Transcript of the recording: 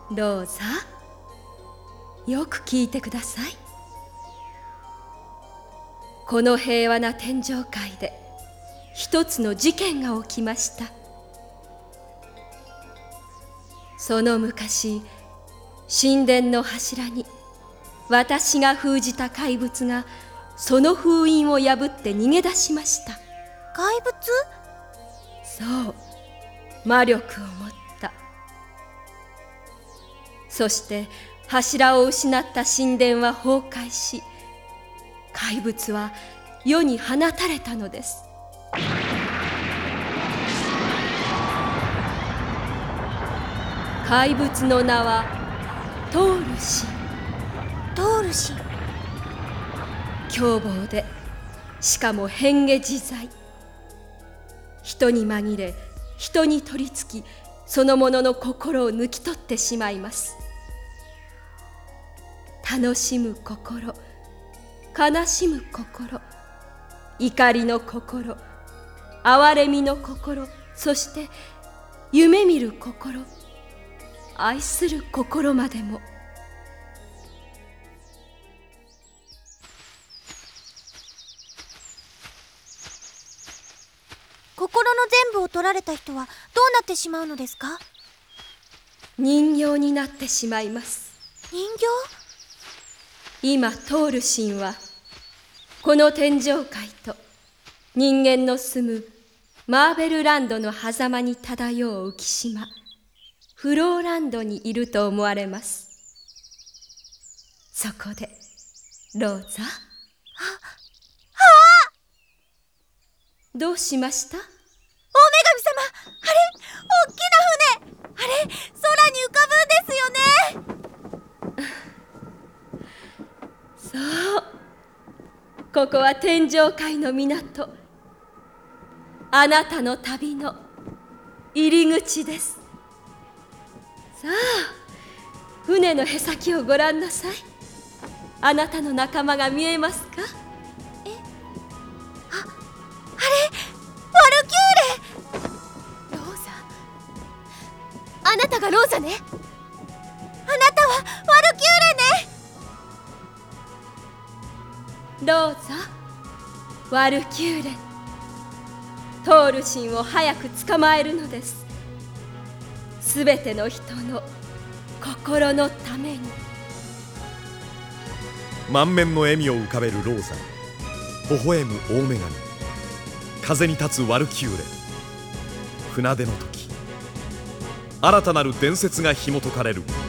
ローザ、よく聞いてください。この平和な天上界で一つの事件が起きました。その昔、神殿の柱に私が封じた怪物がその封印を破って逃げ出しました。 怪物？ そう、魔力を持った。そして柱を失った神殿は崩壊し、怪物は世に放たれたのです。怪物の名はトール神。 トール神。 凶暴で、しかも変化自在。人に紛れ、人に取り付き、そのものの心を抜き取ってしまいます。楽しむ心、悲しむ心、怒りの心、哀れみの心、そして夢見る心、愛する心までも。 心の全部を取られた人はどうなってしまうのですか？ 人形になってしまいます。 人形？ 今トール神はこの天上界と人間の住むマーベルランドの狭間に漂う浮島、フローランドにいると思われます。そこでローザ、どうしました？ お女神様、あれ、大きな船、あれ、空に浮かぶんですよね。 そう、ここは天上界の港、あなたの旅の入り口です。さあ、船のへさきをご覧なさい。あなたの仲間が見えますか？ ワルキューレ。ローザ、あなたがローザね。あなたはワルキューレね。 ローザ、ワルキューレ、トール神を早く捕まえるのです。すべての人の心のために。 満面の笑みを浮かべるローザ、微笑む大女神、風に立つワルキューレ。船出の時、新たなる伝説が紐解かれる。